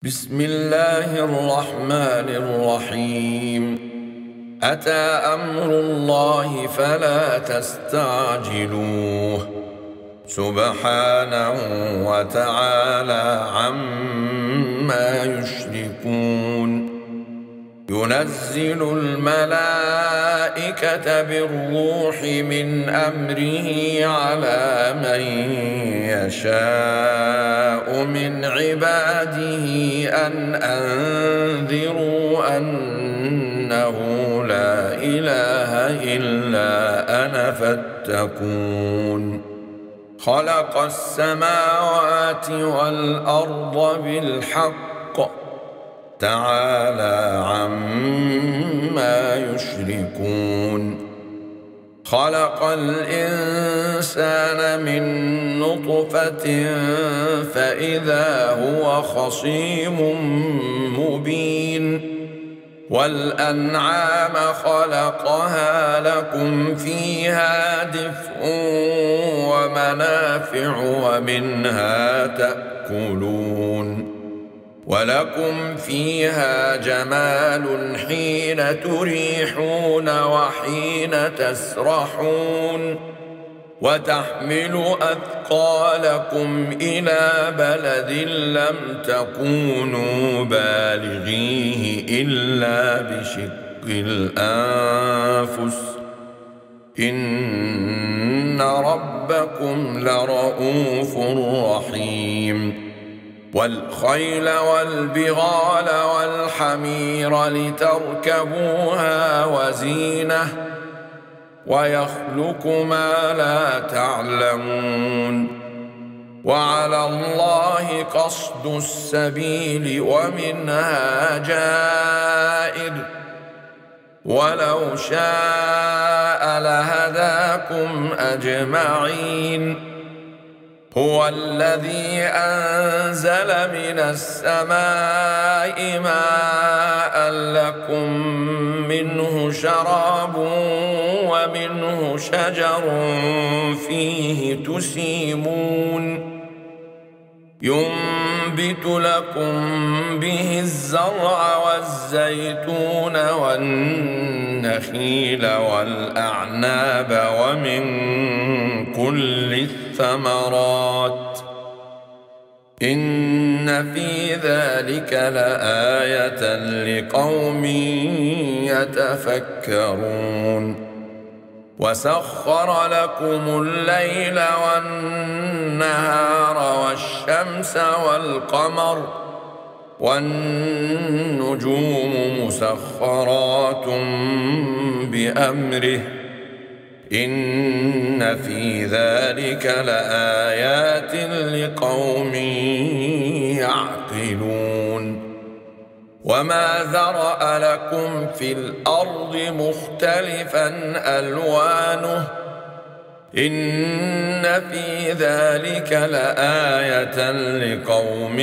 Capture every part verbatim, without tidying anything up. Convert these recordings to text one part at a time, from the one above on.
بسم الله الرحمن الرحيم. أتى أمر الله فلا تستعجلوه سبحانه وتعالى عما يشركون. ينزل الملائكة بالروح من أمره على من يشاء من عباده أن أنذروا أنه لا إله إلا أنا فاتقون. خلق السماوات والأرض بالحق تعالى عما يشركون. خلق الإنسان من نطفة فإذا هو خصيم مبين. والأنعام خلقها لكم فيها دفء ومنافع ومنها تأكلون. ولكم فيها جمال حين تريحون وحين تسرحون. وتحمل أثقالكم إلى بلد لم تكونوا بالغيه إلا بشق الأنفس إن ربكم لرؤوف رحيم. والخيل والبغال والحمير لتركبوها وزينة ويخلق ما لا تعلمون. وعلى الله قصد السبيل ومنها جائر ولو شاء لهداكم أجمعين. هو الذي أنزل من السماء ماء لكم منه شراب ومنه شجر فيه تسيمون. ينبت لكم به الزرع والزيتون والنخيل والأعناب ومن كل الثمرات إن في ذلك لآية لقوم يتفكرون. وسخر لكم الليل والنهار والشمس والقمر والنجوم مسخرات بأمره إن في ذلك لآيات لقوم يعقلون. وما ذرأ لكم في الأرض مختلفا ألوانه إن في ذلك لآية لقوم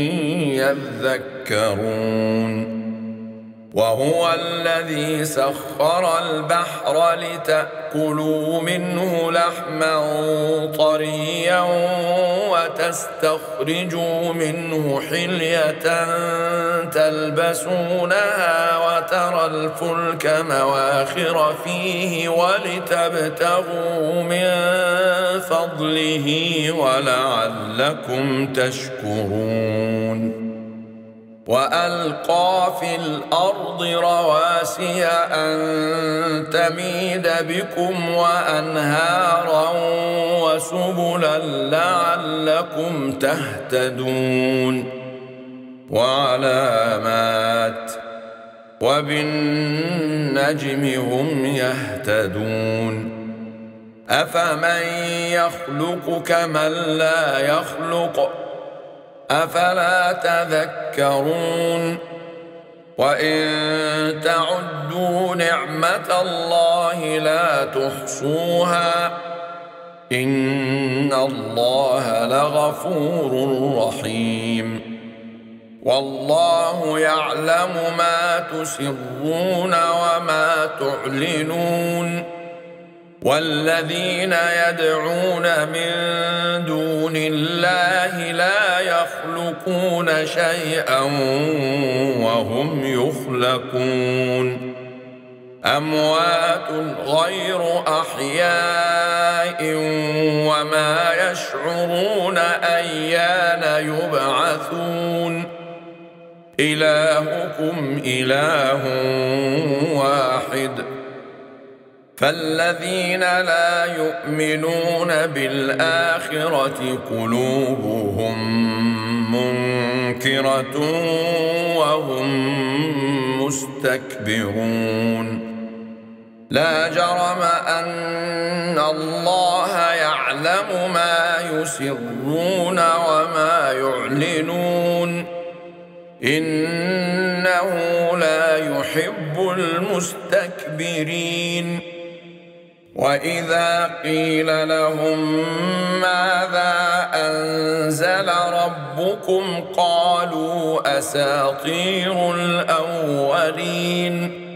يذكرون. وهو الذي سخر البحر لتأكلوا منه لحما طريا وتستخرجوا منه حلية تلبسونها وترى الفلك مواخر فيه ولتبتغوا من فضله ولعلكم تشكرون. وألقى في الأرض رواسي أن تميد بكم وأنهارا وسبلا لعلكم تهتدون. وعلامات وبالنجم هم يهتدون. أفمن يخلق كمن لا يخلق أفلا تذكرون. وإن تعدوا نعمة الله لا تحصوها إن الله لغفور رحيم. والله يعلم ما تسرون وما تعلنون والذين يدعون من دون الله لا يخلقون شيئا وهم يخلقون أموات غير أحياء وما يشعرون أيان يبعثون إلهكم إله واحد فالذين لا يؤمنون بالآخرة قلوبهم منكرة وهم مستكبرون لا جرم أن الله يعلم ما يسرون وما يعلنون إنه لا يحب المستكبرين وإذا قيل لهم ماذا أنزل ربكم قالوا أساطير الأولين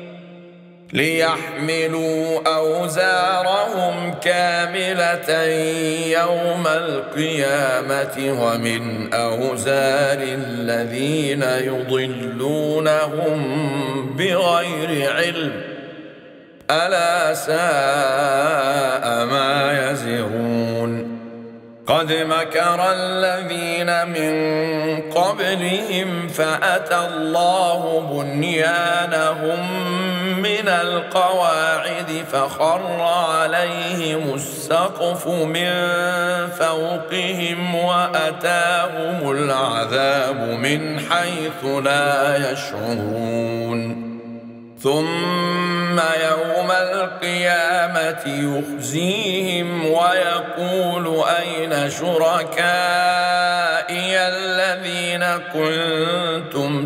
ليحملوا أوزارهم كاملة يوم القيامة ومن أوزار الذين يضلونهم بغير علم ألا ساء ما يزرون قد مكر الذين من قبلهم فأتى الله بنيانهم من القواعد فخر عليهم السقف من فوقهم وأتاهم العذاب من حيث لا يشعرون ثم يوم القيامة يخزيهم ويقول أين شركائي الذين كنتم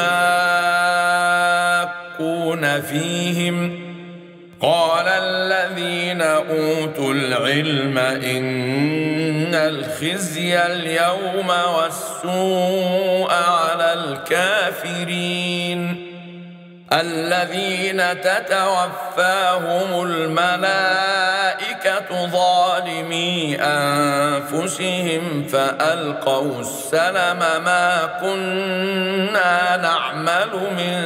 تشاقون فيهم قال الذين أوتوا العلم إن الخزي اليوم والسوء على الكافرين الذين تتوفاهم الملائكة ظالمي أنفسهم فألقوا السلم ما كنا نعمل من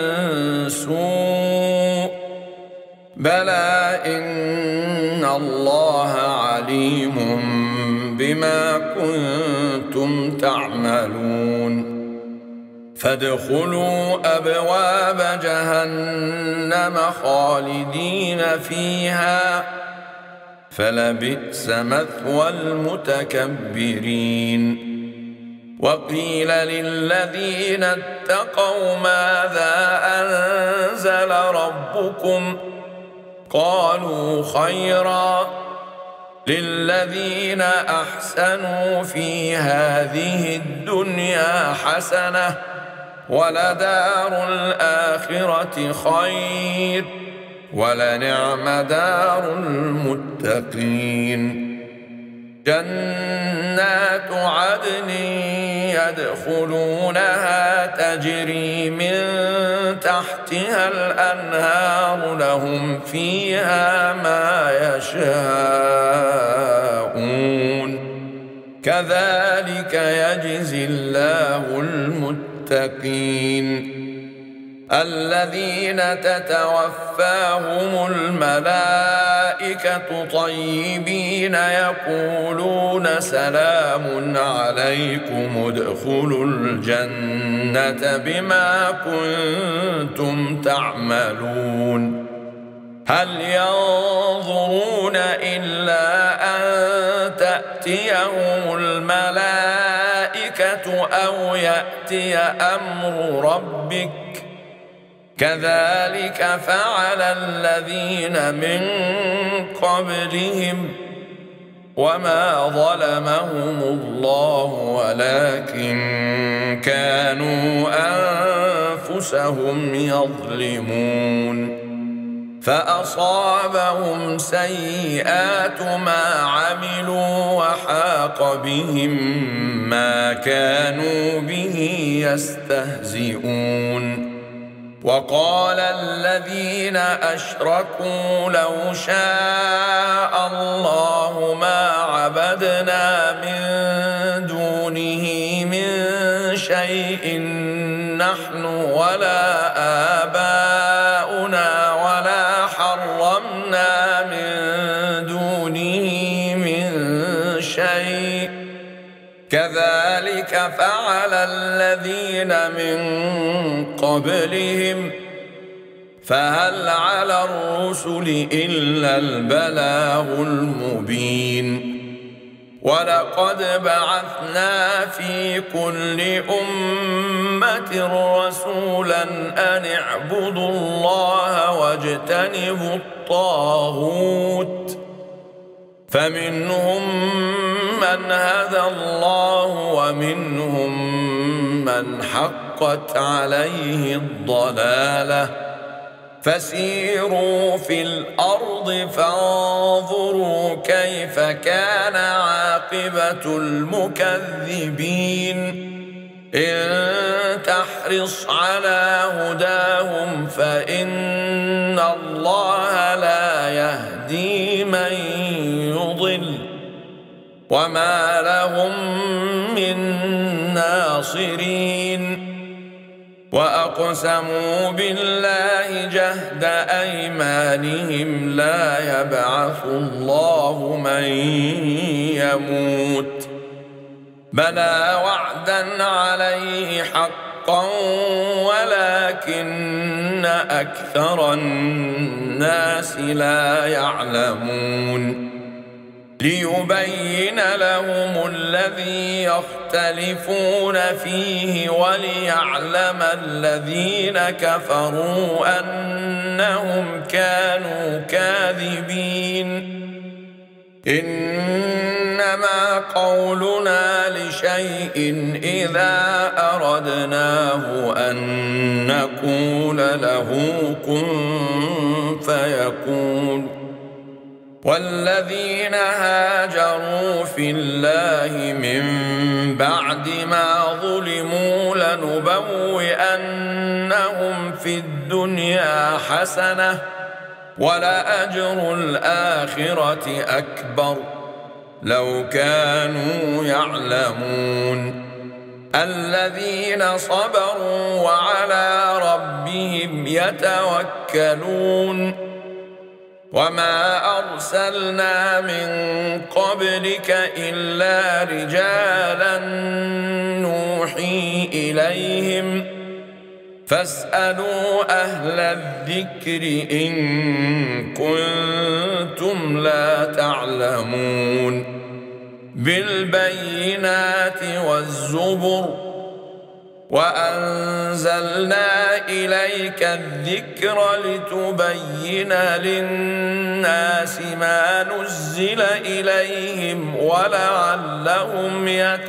سوء بلى إن الله عليم بما كنتم تعملون فادخلوا أبواب جهنم خالدين فيها فلبئس مثوى المتكبرين وقيل للذين اتقوا ماذا أنزل ربكم قالوا خيرا للذين أحسنوا في هذه الدنيا حسنة ولدار الآخرة خير ولنعم دار المتقين جنات عدن يدخلونها تجري من تحتها الأنهار لهم فيها ما يشاءون كذلك يجزي الله المتقين الذين تتوفاهم الملائكة طيبين يقولون سلام عليكم ادخلوا الجنة بما كنتم تعملون هل ينظرون إلا أن تأتيهم الملائكة أو يأتي أمر ربك كذلك فعل الذين من قبلهم وما ظلمهم الله ولكن كانوا أنفسهم يظلمون فأصابهم سيئات ما عملوا وحاق بهم ما كانوا به يستهزئون وقال الذين أشركوا لو شاء الله ما عبدنا من دونه من شيء نحن ولا آباؤنا ولا حرمنا من دونه من شيء كذلك فعل الذين من قبلهم فهل على الرسل إلا البلاغ المبين ولقد بعثنا في كل أمة رسولا أن اعبدوا الله واجتنبوا الطاغوت فمنهم من هدى الله ومنهم من حقت عليه الضلالة فسيروا في الأرض فانظروا كيف كان عاقبة المكذبين إن تحرص على هداهم فإن الله لا يهدي من يضل وما لهم من ناصرين وأقسموا بالله جهد أيمانهم لا يبعث الله من يموت بلى وعدا عليه حقا ولكن أكثر الناس لا يعلمون ليبين لهم الذي يختلفون فيه وليعلم الذين كفروا أنهم كانوا كاذبين إنما قولنا لشيء إذا أردناه أن نقول له كن فيكون والذين هاجروا في الله من بعد ما ظلموا لنبوئنهم في الدنيا حسنة ولأجر الآخرة أكبر لو كانوا يعلمون الذين صبروا وعلى ربهم يتوكلون وما أرسلنا من قبلك إلا رجالا نوحي إليهم فاسألوا أهل الذكر إن كنتم لا تعلمون بالبينات والزبر وأنزلنا إليك الذكر لتبين للناس ما نزل إليهم ولعلهم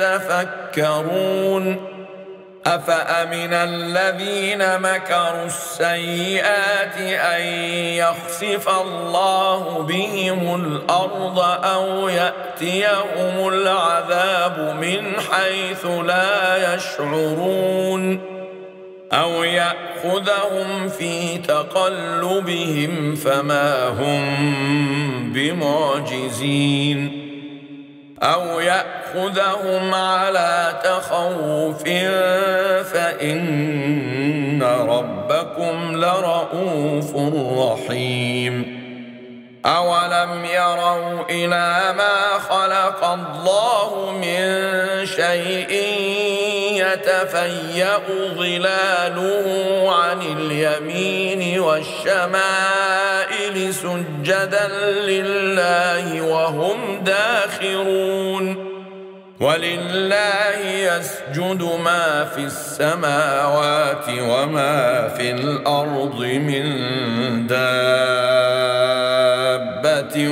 يتفكرون أفأمن الذين مكروا السيئات أن يخسف الله بهم الأرض أو يأتيهم العذاب من حيث لا يشعرون أو يأخذهم في تقلبهم فما هم بمعجزين أو يأخذهم على تخوف فإن ربكم لرؤوف رحيم أولم يروا إلى ما خلق الله من شيء يتفيأ ظلاله عن اليمين والشمائل سجدا لله وهم داخرون ولله يسجد ما في السماوات وما في الأرض من دابة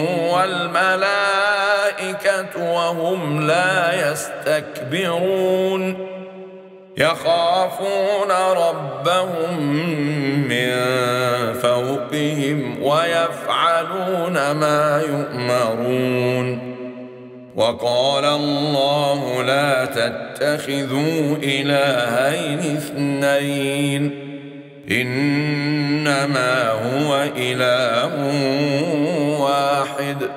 والملائكة وهم لا يستكبرون يخافون ربهم من فوقهم ويفعلون ما يؤمرون وقال الله لا تتخذوا إلهين اثنين إنما هو إله واحد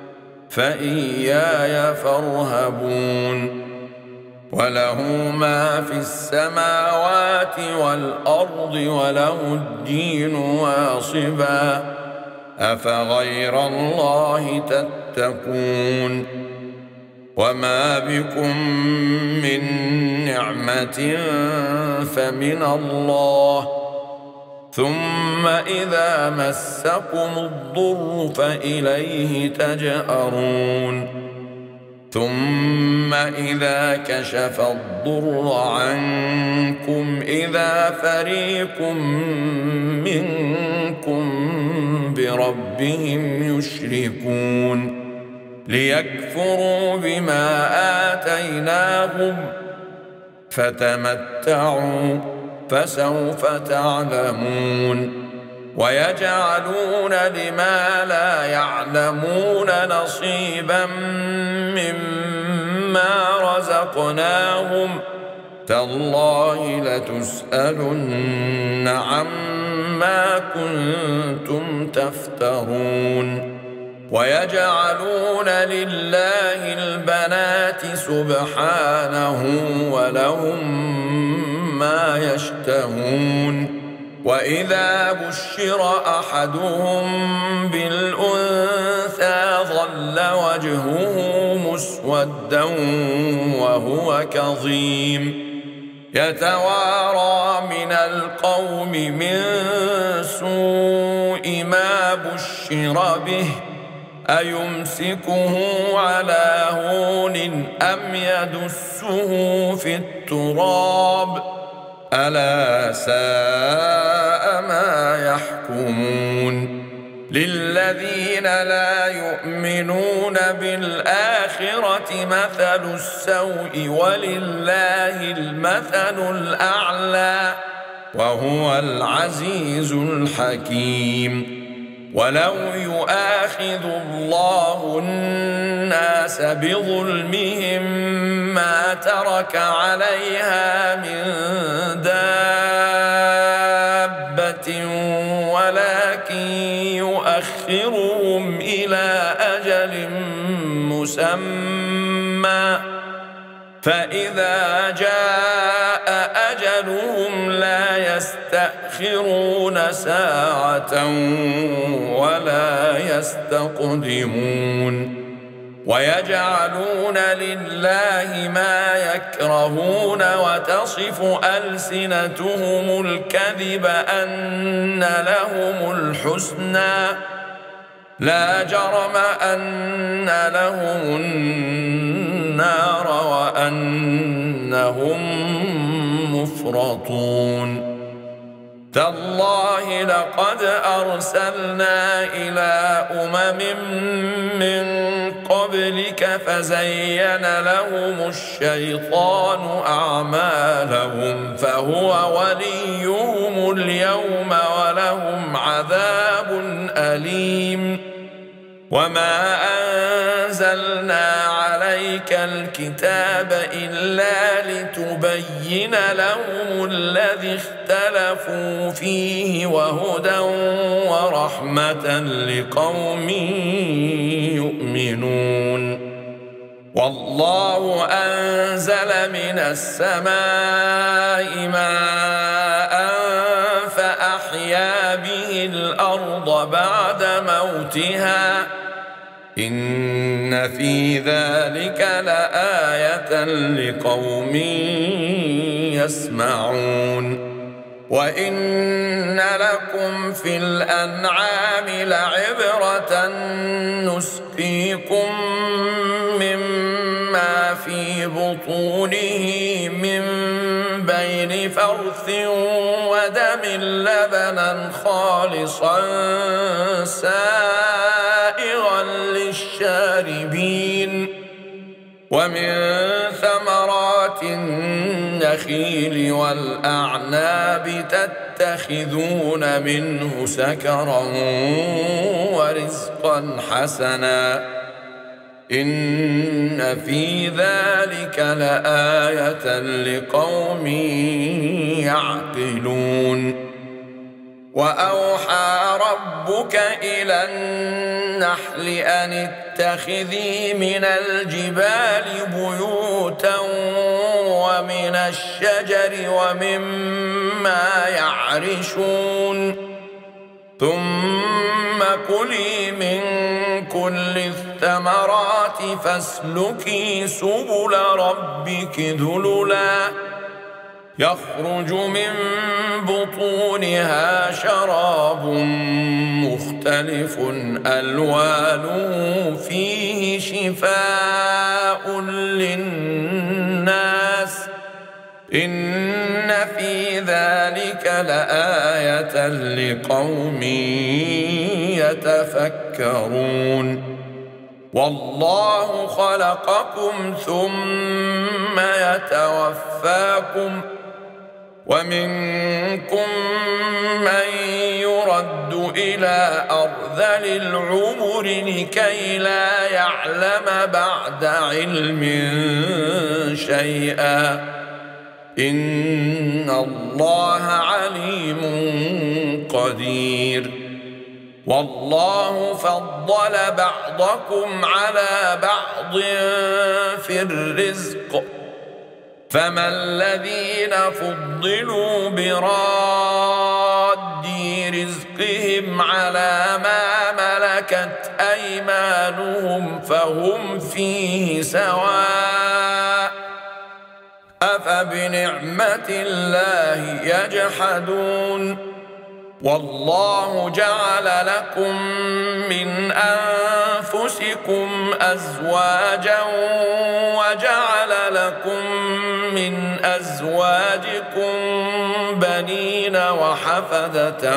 فإياي فارهبون وله ما في السماوات والأرض وله الدين واصبا أفغير الله تتقون وما بكم من نعمة فمن الله ثم إذا مسكم الضر فإليه تجأرون ثم إذا كشف الضر عنكم إذا فريق منكم بربهم يشركون ليكفروا بما آتيناهم فتمتعوا فسوف تعلمون ويجعلون لما لا يعلمون نصيبا مما رزقناهم تالله لتسألن عما كنتم تفترون ويجعلون لله البنات سبحانه ولهم ما يشتهون وإذا بشر أحدهم بالأنثى ظل وجهه مسودا وهو كظيم يتوارى من القوم من سوء ما بشر به أيمسكه على هون أم يدسه في التراب ألا ساء ما يحكمون للذين لا يؤمنون بالآخرة مثل السوء ولله المثل الأعلى وهو العزيز الحكيم ولو يؤاخذ الله الناس بظلمهم ما ترك عليها من دابة ولكن يؤخرهم إلى أجل مسمى فإذا جاء أجلهم لا يستأخرون ساعة ولا يستقدمون ويجعلون لله ما يكرهون وتصف ألسنتهم الكذب أن لهم الحسنى لا جرم أن لهم النار وأنهم مفرطون تالله لقد أرسلنا إلى أمم من قبلك فزين لهم الشيطان أعمالهم فهو وليهم اليوم ولهم عذاب أليم وما أنزلنا عليك الكتاب إلا لتبين لهم الذي اختلفوا فيه وهدى ورحمة لقوم يؤمنون والله أنزل من السماء ماء فأحيا به الأرض بعد موتها إن في ذلك لآية لقوم يسمعون وإن لكم في الأنعام لعبرة نسقيكم مما في بطونه من بين فرث ودم لبنا خالصا سائغا للشاربين ومن ثمرات النخيل والأعناب تتخذون منه سكرا ورزقا حسنا إن في ذلك لآية لقوم يعقلون وأوحى ربك إلى النحل أن اتخذي من الجبال بيوتا ومن الشجر ومما يعرشون ثم كلي من كل الثمرات فاسلكي سبل ربك ذللا يخرج من بطونها شراب مختلف ألوانه فيه شفاء للناس إن في ذلك لآية لقوم يتفكرون والله خلقكم ثم يتوفاكم ومنكم من يرد إلى أرذل العمر لكي لا يعلم بعد علم شيئا إن الله عليم قدير والله فضل بعضكم على بعض في الرزق فما الذين فضلوا براد رزقهم على ما ملكت أيمانهم فهم فيه سواء أفبنعمة الله يجحدون والله جعل لكم من أنفسكم أزواجا وجعل لكم من أزواجكم بنين وحفدة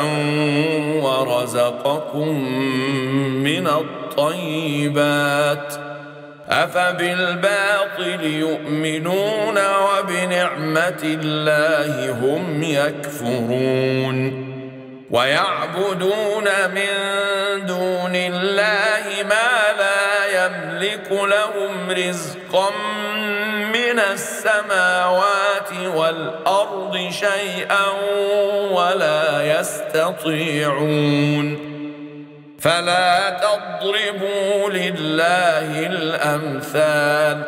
ورزقكم من الطيبات أفبالباطل يؤمنون وبنعمة الله هم يكفرون ويعبدون من دون الله ما لا يملك لهم رزقا من السماوات والأرض شيئا ولا يستطيعون فلا تضربوا لله الأمثال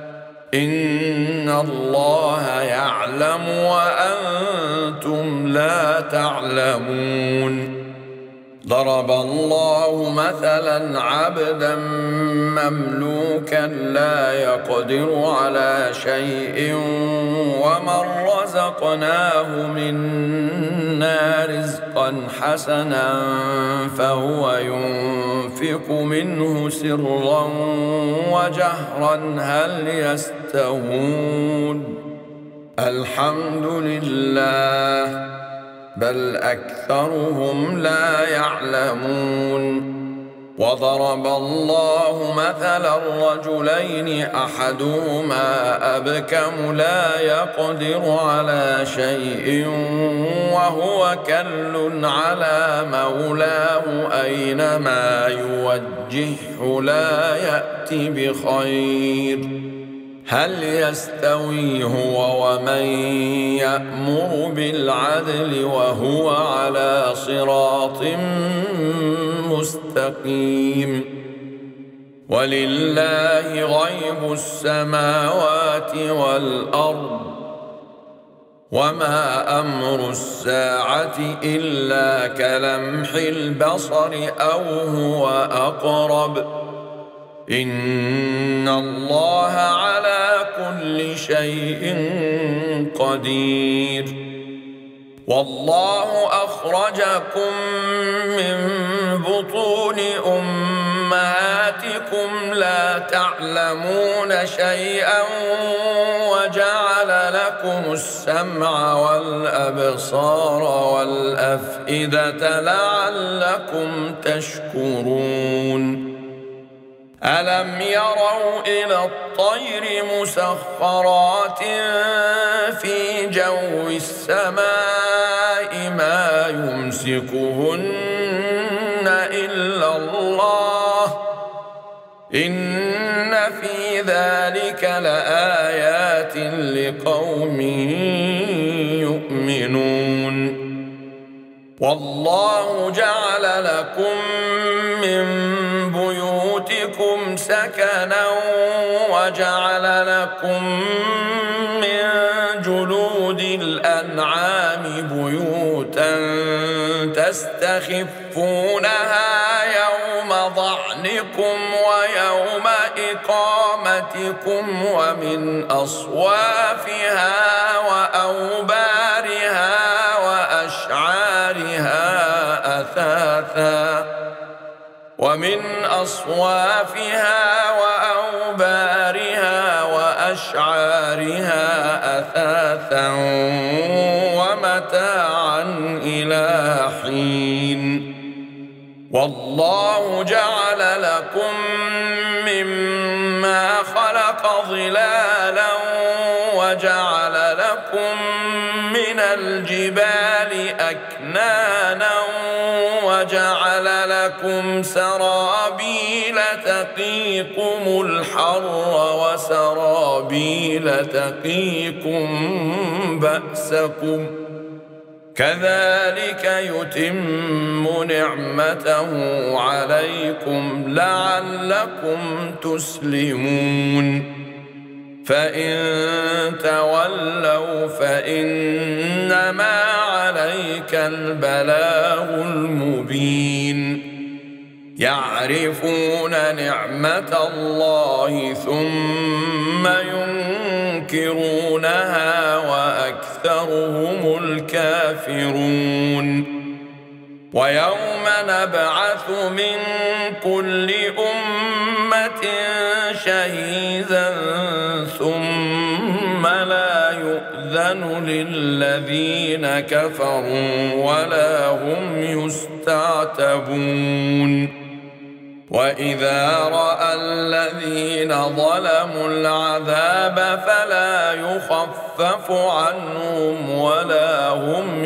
إن الله يعلم وأنتم لا تعلمون ضرب الله مثلا عبدا مملوكا لا يقدر على شيء ومن رزقناه منا رزقا حسنا فهو ينفق منه سرا وجهرا هل يستوون الحمد لله بل أكثرهم لا يعلمون وضرب الله مثلا رجلين أحدهما أبكم لا يقدر على شيء وهو كل على مولاه أينما يوجهه لا يأتي بخير هل يستوي هو ومن يأمر بالعدل وهو على صراط مستقيم ولله غيب السماوات والأرض وما أمر الساعة إلا كلمح البصر أو هو أقرب إن الله على كل شيء قدير والله أخرجكم من بطون أمهاتكم لا تعلمون شيئا وجعل لكم السمع والأبصار والأفئدة لعلكم تشكرون ألم يروا إلى الطير مسخرات في جو السماء ما يمسكهن إلا الله إن في ذلك لآيات لقوم يؤمنون والله جعل لكم من بيوتكم سكنا وجعل لكم من جلود الأنعام بيوتا تستخفونها يوم ظعنكم ويوم إقامتكم ومن أصوافها وأوبارها وأشعارها أثاثا ومن أصوافها وأوبارها وأشعارها أثاثا ومتاعا إلى حين والله جعل لكم مما خلق ظلالا وجعل لكم من الجبال أكنانا وجعل لكم سرابيل تقيكم الحر وسرابيل تقيكم بأسكم كذلك يتم نعمته عليكم لعلكم تسلمون فإن تولوا فإنما عليك البلاغ المبين يعرفون نعمة الله ثم ينكرونها وأكثرهم الكافرون ويوم نبعث من كل أمة شهيدا ثم لا يؤذن للذين كفروا ولا هم يستعتبون وإذا رأى الذين ظلموا العذاب فلا يخفف عنهم ولا هم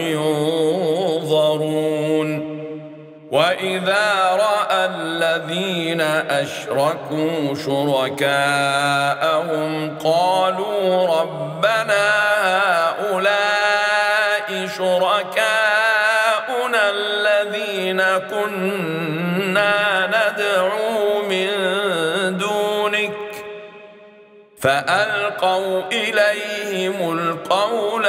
ينظرون وإذا رأى الذين أشركوا شركاءهم قالوا ربنا هؤلاء شركاؤنا الذين كنا ندعو من دونك فألقوا إليهم القول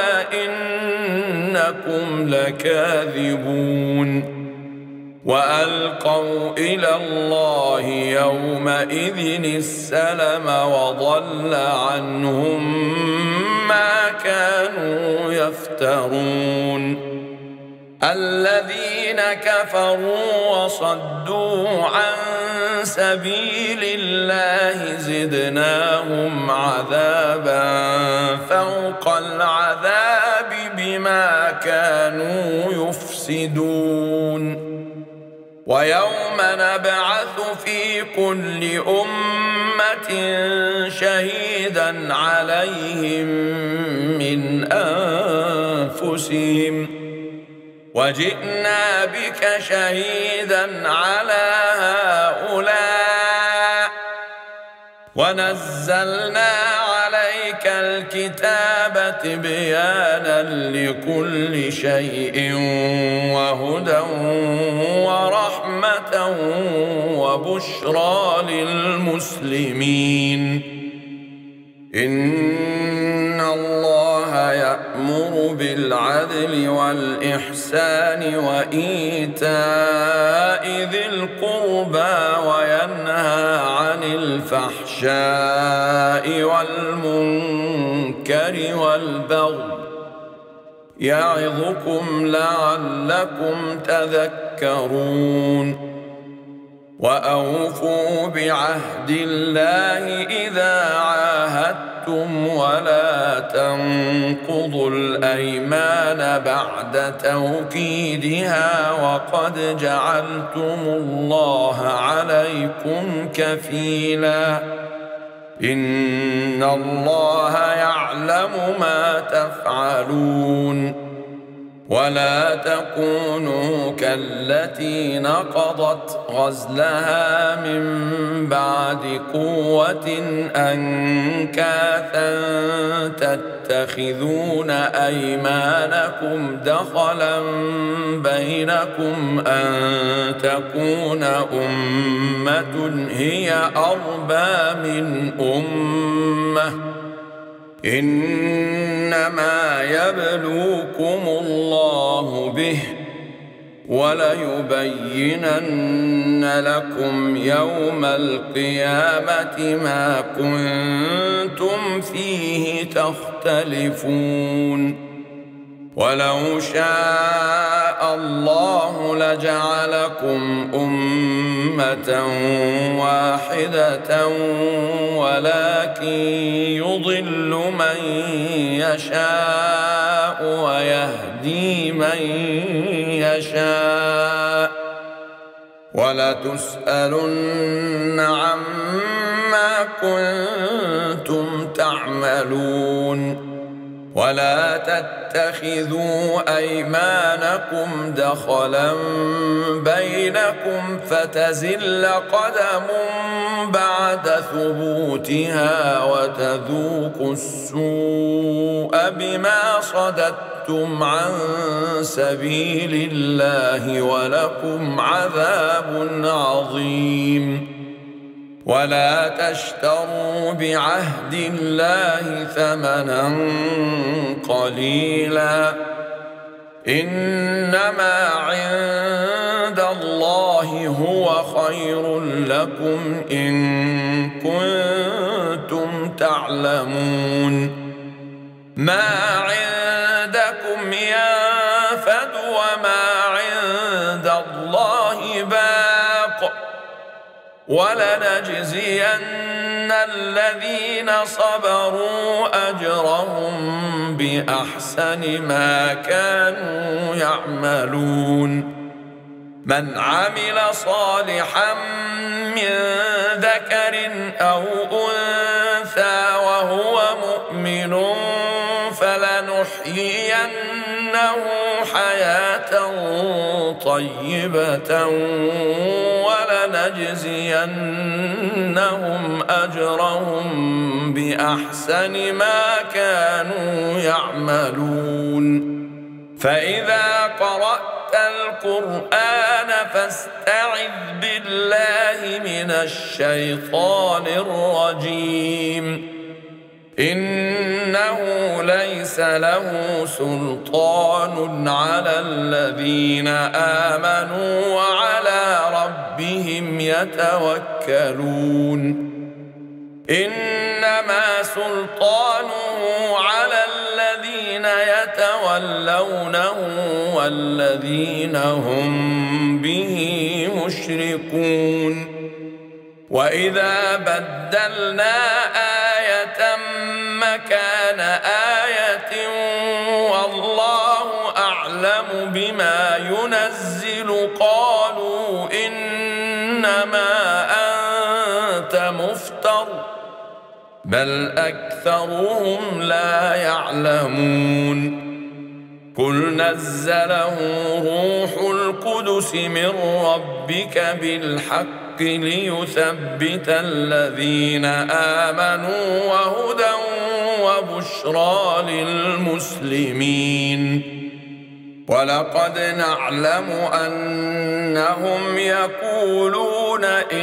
إنكم لكاذبون وألقوا إلى الله يومئذ السلم وضل عنهم ما كانوا يفترون الذين كفروا وصدوا عن سبيل الله زدناهم عذابا فوق العذاب بما كانوا يفسدون ويوم نبعث في كل أمة شهيدا عليهم من أنفسهم وجئنا بك شهيدا على هؤلاء ونزلنا عليك الكتاب تبيانا لكل شيء وهدى ورحمة وبشرى للمسلمين إن الله يأمر بالعدل والإحسان وإيتاء ذي القربى وينهى عن الفحشاء والمنكر والبغي يعظكم لعلكم تذكرون وأوفوا بعهد الله إذا عاهدتم ولا تنقضوا الأيمان بعد توكيدها وقد جعلتم الله عليكم كفيلا إن الله يعلم ما تفعلون ولا تكونوا كالتي نقضت غزلها من بعد قوة أنكاثا تتخذون أيمانكم دخلا بينكم أن تكون أمة هي أربى من أمة إنما يبلوكم الله به وليبينن لكم يوم القيامة ما كنتم فيه تختلفون ولو شاء الله لجعلكم أمة واحدة ولكن يضل من يشاء ويهدي من يشاء ولتسألن عما كنتم تعملون ولا تتخذوا أيمانكم دخلا بينكم فتزل قدم بعد ثبوتها وتذوقوا السوء بما صددتم عن سبيل الله ولكم عذاب عظيم ولا تشتروا بعهد الله ثمنا قليلا إنما عند الله هو خير لكم إن كنتم تعلمون ما عندكم ينفد وما عند الله باق ولنجزين الذين صبروا أجرهم بأحسن ما كانوا يعملون من عمل صالحا من ذكر أو أنثى وهو مؤمن فلنحيينه حياة طيبة ولنجزينهم أجرهم بأحسن ما كانوا يعملون فإذا قرأت القرآن فاستعذ بالله من الشيطان الرجيم إنه ليس له سلطان على الذين آمنوا وعلى ربهم يتوكلون إنما سلطانه على الذين يتولونه والذين هم به مشركون وإذا بدلنا آية مكان آية والله أعلم بما ينزل قالوا إنما أنت مفتر بل أكثرهم لا يعلمون قل نزله روح القدس من ربك بالحق ليثبت الذين آمنوا وهدى وبشرى للمسلمين ولقد نعلم أنهم يقولون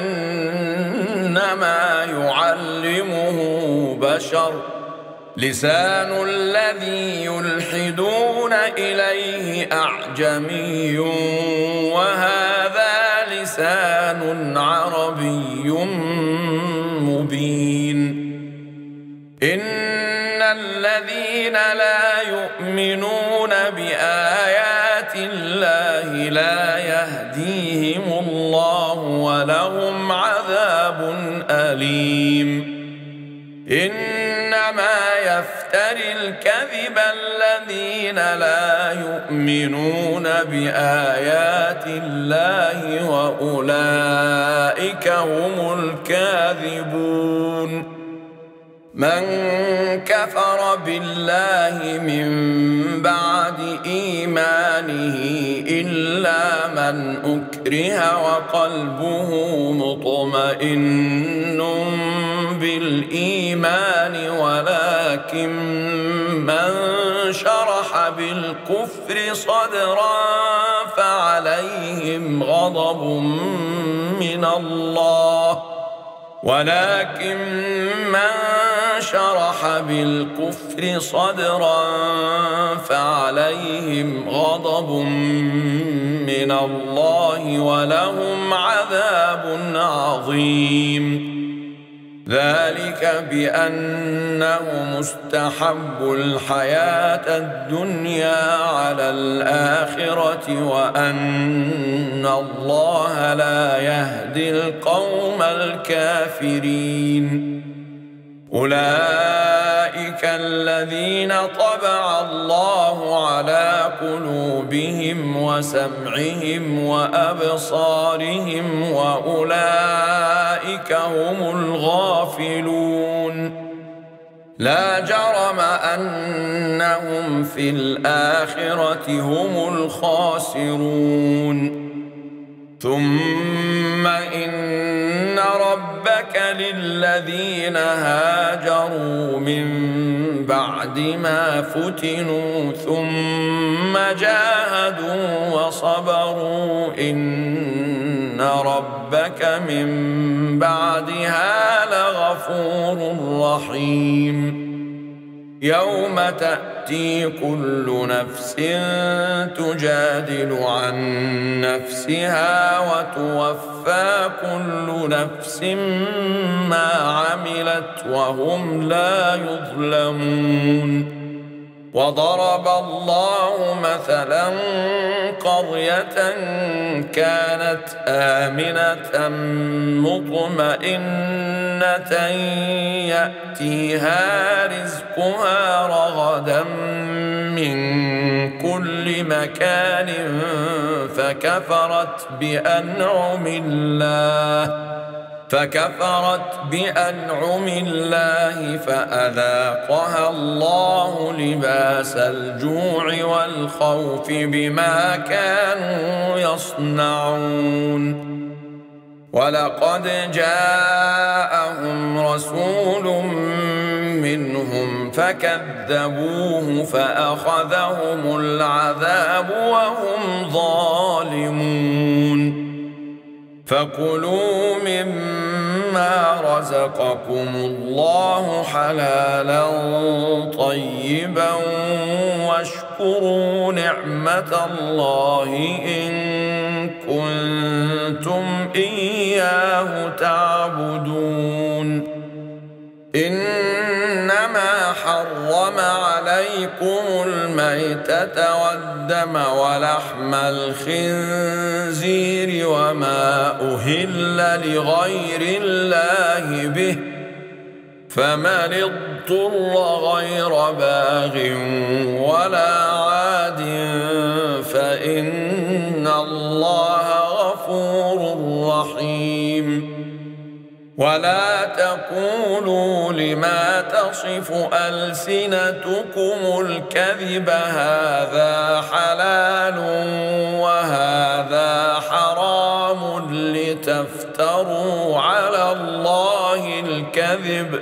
إنما يعلمه بشر لسان الذي يلحدون إليه أعجمي وهذا لسان عربي مبين إن الذين لا يؤمنون بآيات الله لا يهديهم الله ولهم عذاب أليم إنما يفتري الكذب الذين لا يؤمنون بآيات الله وأولئك هم الكاذبون من كفر بالله من بعد إيمانه إلا من أكره وقلبه مطمئن بالإيمان ولكن من شرح بالكفر صدرا فعليهم غضب من الله ولكن من شرح بالكفر صدرا فعليهم غضب من الله ولهم عذاب عظيم ذلك بأنه مستحب الحياة الدنيا على الآخرة وأن الله لا يهدي القوم الكافرين أولئك الذين طبع الله على قلوبهم وسمعهم وأبصارهم وأولئك هم الغافلون لا جرم أنهم في الآخرة هم الخاسرون ثم إن ربك للذين هاجروا من بعد ما فتنوا ثم جاهدوا وصبروا إن ربك من بعدها لغفور رحيم يوم تأتي كل نفس تجادل عن نفسها وتوفى كل نفس ما عملت وهم لا يظلمون وضرب الله مثلا قرية كانت آمنة مطمئنة يأتيها رزقها رغدا من كل مكان فكفرت بأنعم الله فكفرت بأنعم الله فأذاقها الله لباس الجوع والخوف بما كانوا يصنعون ولقد جاءهم رسول منهم فكذبوه فأخذهم العذاب وهم ظالمون فكلوا مما رزقكم الله حلالا طيبا واشكروا نعمة الله إن كنتم إياه تعبدون إنما حرم عليكم الميتة والدم ولحم الخنزير وما أهل لغير الله به فمن اضطر غير باغ ولا عاد فإن الله غفور رحيم ولا تقولوا لما تصف ألسنتكم الكذب هذا حلال وهذا حرام لتفتروا على الله الكذب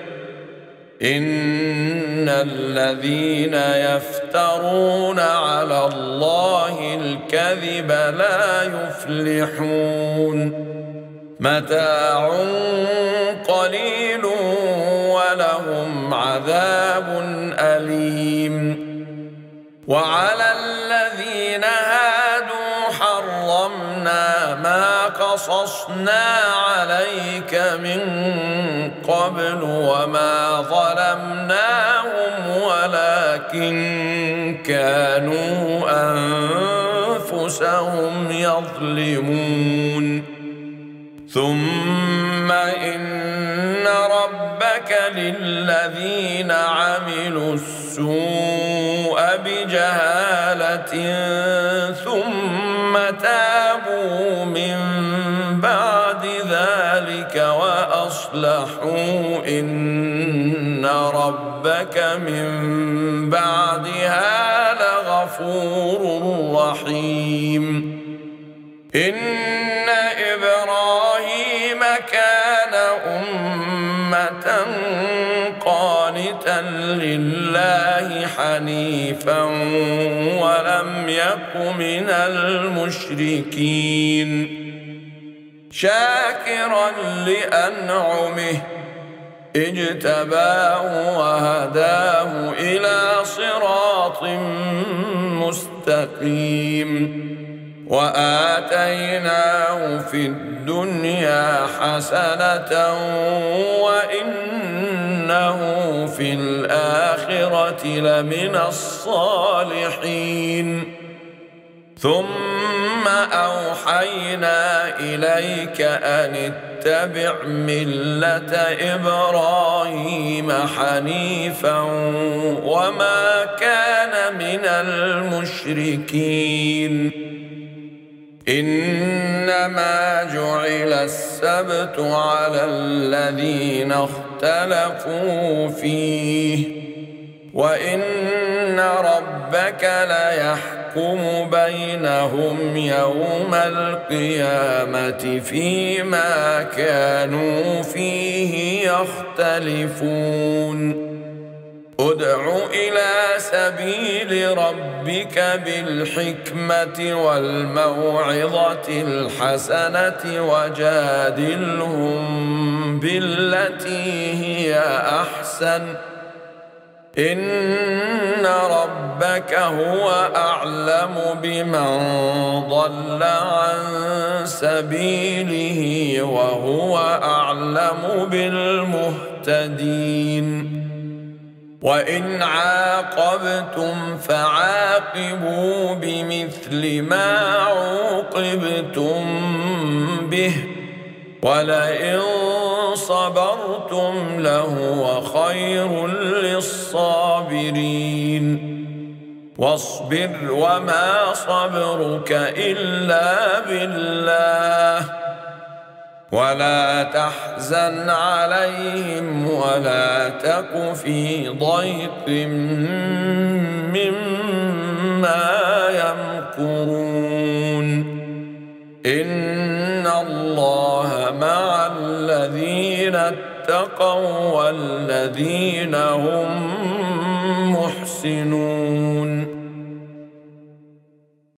إن الذين يفترون على الله الكذب لا يفلحون متاع قليل ولهم عذاب أليم وعلى الذين هادوا حرمنا ما قصصنا عليك من قبل وما ظلمناهم ولكن كانوا أنفسهم يظلمون ثم إن ربك للذين عملوا السوء بجهالة ثم تابوا من بعد ذلك وأصلحوا إن ربك من بعدها لغفور رحيم إن إبراهيم كان أمة قانتا لله حنيفا ولم يك من المشركين شاكرا لأنعمه اجتباه وهداه إلى صراط مستقيم وآتيناه في الدنيا حسنة وإنه في الآخرة لمن الصالحين ثم أوحينا إليك أن اتبع ملة إبراهيم حنيفا وما كان من المشركين إنما جعل السبت على الذين اختلفوا فيه وإن ربك ليحكم يحكم بينهم يوم القيامة فيما كانوا فيه يختلفون ادع إلى سبيل ربك بالحكمة والموعظة الحسنة وجادلهم بالتي هي أحسن إن ربك هو أعلم بمن ضل عن سبيله وهو أعلم بالمهتدين وإن عاقبتم فعاقبوا بمثل ما عوقبتم به ولئن صبرتم لهو خير للصابرين واصبر وما صبرك إلا بالله ولا تحزن عليهم ولا تك في ضيق مما يمكرون إن الله مع الذين اتقوا والذين هم محسنون